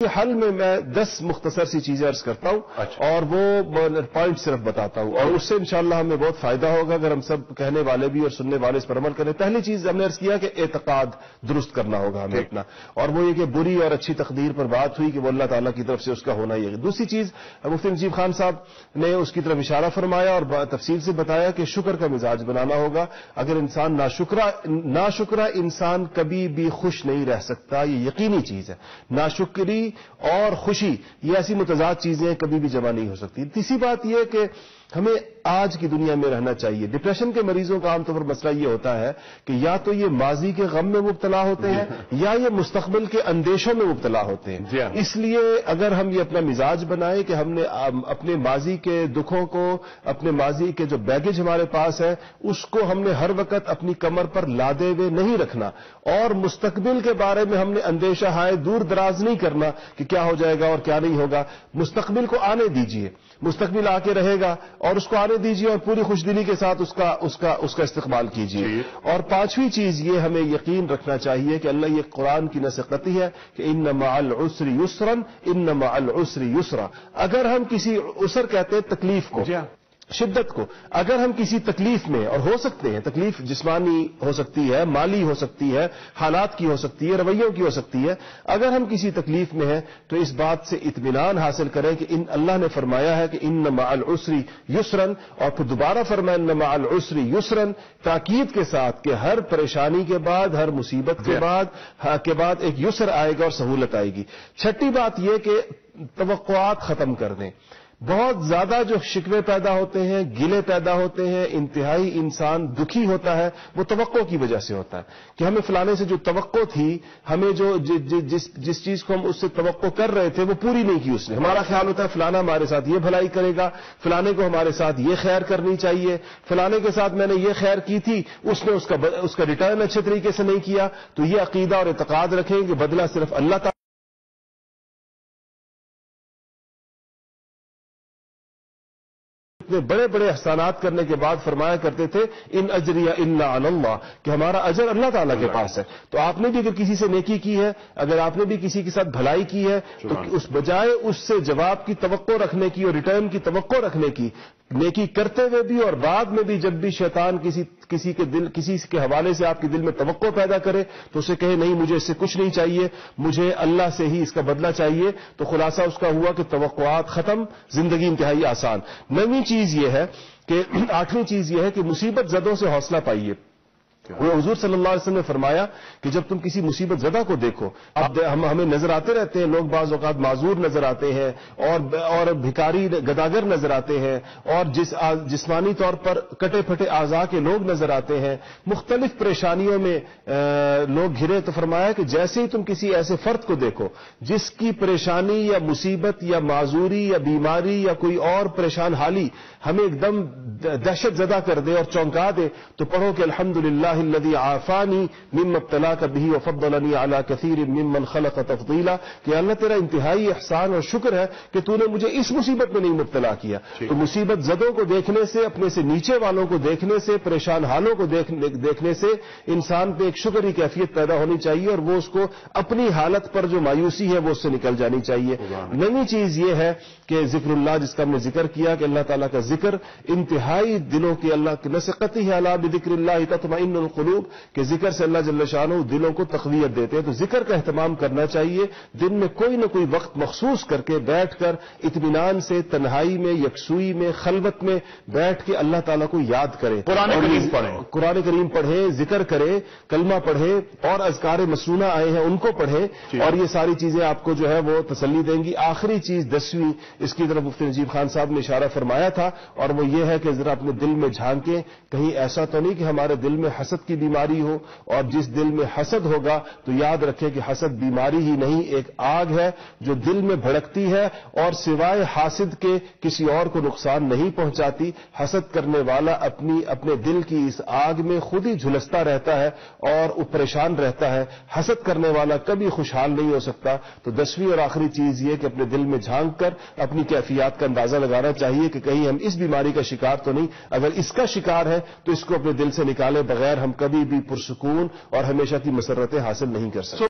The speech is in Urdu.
حل میں 10 مختصر سی چیزیں عرض کرتا ہوں اور وہ پوائنٹ صرف بتاتا ہوں اور اس سے انشاءاللہ ہمیں بہت فائدہ ہوگا اگر ہم سب کہنے والے بھی اور سننے والے اس پر عمل کریں. پہلی چیز ہم نے عرض کیا کہ اعتقاد درست کرنا ہوگا ہمیں اپنا, اور وہ یہ کہ بری اور اچھی تقدیر پر بات ہوئی کہ وہ اللہ تعالیٰ کی طرف سے اس کا ہونا ہی ہے. دوسری چیز مفتی نجیب خان صاحب نے اس کی طرف اشارہ فرمایا اور تفصیل سے بتایا کہ شکر کا مزاج بنانا ہوگا. اگر انسان ناشکرا انسان کبھی بھی خوش نہیں رہ سکتا, یہ یقینی چیز ہے. ناشکری اور خوشی یہ ایسی متضاد چیزیں کبھی بھی جمع نہیں ہو سکتی. تیسری بات یہ کہ ہمیں آج کی دنیا میں رہنا چاہیے. ڈپریشن کے مریضوں کا عام طور پر مسئلہ یہ ہوتا ہے کہ یا تو یہ ماضی کے غم میں مبتلا ہوتے ہیں یا یہ مستقبل کے اندیشوں میں مبتلا ہوتے ہیں. اس لیے اگر ہم یہ اپنا مزاج بنائیں کہ ہم نے اپنے ماضی کے دکھوں کو, اپنے ماضی کے جو بیگیج ہمارے پاس ہے اس کو ہم نے ہر وقت اپنی کمر پر لادے ہوئے نہیں رکھنا, اور مستقبل کے بارے میں ہم نے اندیشہ ہائے دور دراز نہیں کرنا کہ کیا ہو جائے گا اور کیا نہیں ہوگا. مستقبل کو آنے دیجئے, مستقبل آ کے رہے گا اور اس کو آنے دیجئے اور پوری خوش دلی کے ساتھ اس کا استقبال کیجئے. اور پانچویں چیز یہ ہمیں یقین رکھنا چاہیے کہ اللہ یہ قرآن کی نص قطعی ہے کہ ان مع العسر یسرا ان مع العسر یسرا. اگر ہم کسی عسر کہتے ہیں تکلیف کو, شدت کو, اگر ہم کسی تکلیف میں, اور ہو سکتے ہیں تکلیف جسمانی ہو سکتی ہے, مالی ہو سکتی ہے, حالات کی ہو سکتی ہے, رویوں کی ہو سکتی ہے, اگر ہم کسی تکلیف میں ہیں تو اس بات سے اطمینان حاصل کریں کہ اللہ نے فرمایا ہے کہ ان مع العسر یسرا, اور پھر دوبارہ فرمایا ان مع العسر یسرا, تاکید کے ساتھ کہ ہر پریشانی کے بعد, ہر مصیبت کے بعد ایک یسر آئے گا اور سہولت آئے گی. چھٹی بات یہ کہ توقعات ختم کر دیں. بہت زیادہ جو شکوے پیدا ہوتے ہیں, گلے پیدا ہوتے ہیں, انتہائی انسان دکھی ہوتا ہے, وہ توقع کی وجہ سے ہوتا ہے کہ ہمیں فلانے سے جو توقع تھی, ہمیں جس چیز کو ہم اس سے توقع کر رہے تھے وہ پوری نہیں کی اس نے. ہمارا خیال ہوتا ہے فلانا ہمارے ساتھ یہ بھلائی کرے گا, فلانے کو ہمارے ساتھ یہ خیر کرنی چاہیے, فلانے کے ساتھ میں نے یہ خیر کی تھی اس نے اس کا ریٹرن اچھے طریقے سے نہیں کیا. تو یہ عقیدہ اور اعتقاد رکھیں کہ بدلہ صرف اللہ تعالیٰ بڑے بڑے احسانات کرنے کے بعد فرمایا کرتے تھے ان اجری الا علی اللہ, کہ ہمارا اجر اللہ تعالیٰ کے پاس ہے. تو آپ نے بھی اگر کسی سے نیکی کی ہے, اگر آپ نے بھی کسی کے ساتھ بھلائی کی ہے, تو اس بجائے اس سے جواب کی توقع رکھنے کی اور ریٹرن کی توقع رکھنے کی, نیکی کرتے ہوئے بھی اور بعد میں بھی جب بھی شیطان کسی کے حوالے سے آپ کے دل میں توقع پیدا کرے تو اسے کہے نہیں مجھے اس سے کچھ نہیں چاہیے, مجھے اللہ سے ہی اس کا بدلہ چاہیے. تو خلاصہ اس کا ہوا کہ توقعات ختم, زندگی انتہائی آسان. نویں چیز یہ ہے کہ 8ویں چیز یہ ہے کہ مصیبت زدوں سے حوصلہ پائیے. وہ حضور صلی اللہ علیہ وسلم نے فرمایا کہ جب تم کسی مصیبت زدہ کو دیکھو, اب ہمیں نظر آتے رہتے ہیں لوگ, بعض اوقات معذور نظر آتے ہیں اور بھکاری گداگر نظر آتے ہیں, اور جسمانی طور پر کٹے پھٹے اعضاء کے لوگ نظر آتے ہیں, مختلف پریشانیوں میں لوگ گھرے. تو فرمایا کہ جیسے ہی تم کسی ایسے فرد کو دیکھو جس کی پریشانی یا مصیبت یا معذوری یا بیماری یا کوئی اور پریشان حالی ہمیں ایک دم دہشت زدہ کر دے اور چونکا دے, تو پڑھو کہ الحمدللہ الذي عافانی مما ابتلاك به وفضلني على كثير ممن خلق تفضيلا, کہ اللہ تیرا انتہائی احسان اور شکر ہے کہ تو نے مجھے اس مصیبت میں نہیں مبتلا کیا. تو مصیبت زدوں کو دیکھنے سے, اپنے سے نیچے والوں کو دیکھنے سے, پریشان حالوں کو دیکھنے سے انسان پہ ایک شکر کی کیفیت پیدا ہونی چاہیے, اور وہ اس کو اپنی حالت پر جو مایوسی ہے وہ اس سے نکل جانی چاہیے. نئی چیز یہ ہے کہ ذکر اللہ, جس کا ہم نے ذکر کیا کہ اللہ تعالیٰ کا ذکر انتہائی دلوں کی, اللہ کی نص قطعی ہے الا بذکر اللہ تطمئن القلوب, کہ ذکر سے اللہ جل شانہ دلوں کو تقویت دیتے ہیں. تو ذکر کا اہتمام کرنا چاہیے, دن میں کوئی نہ کوئی وقت مخصوص کر کے بیٹھ کر اطمینان سے تنہائی میں, یکسوئی میں, خلوت میں بیٹھ کے اللہ تعالیٰ کو یاد کرے, قرآن کریم پڑھے, ذکر کرے, کلمہ پڑھے, اور اذکار مسنونہ آئے ہیں ان کو پڑھے, اور یہ ساری چیزیں آپ کو جو ہے وہ تسلی دیں گی. آخری چیز 10ویں, اس کی طرف مفتی نجیب خان صاحب نے اشارہ فرمایا تھا, اور وہ یہ ہے کہ ذرا اپنے دل میں جھانکیں, کہیں ایسا تو نہیں کہ ہمارے دل میں حسد کی بیماری ہو, اور جس دل میں حسد ہوگا تو یاد رکھیں کہ حسد بیماری ہی نہیں, ایک آگ ہے جو دل میں بھڑکتی ہے اور سوائے حاسد کے کسی اور کو نقصان نہیں پہنچاتی. حسد کرنے والا اپنے دل کی اس آگ میں خود ہی جھلستا رہتا ہے اور پریشان رہتا ہے. حسد کرنے والا کبھی خوشحال نہیں ہو سکتا. تو 10ویں اور آخری چیز یہ کہ اپنے دل میں جھانک کر اپنی کیفیات کا اندازہ لگانا چاہیے کہ کہیں ہم اس بیماری کا شکار تو نہیں. اگر اس کا شکار ہے تو اس کو اپنے دل سے نکالے بغیر ہم کبھی بھی پرسکون اور ہمیشہ کی مسرتیں حاصل نہیں کر سکتے.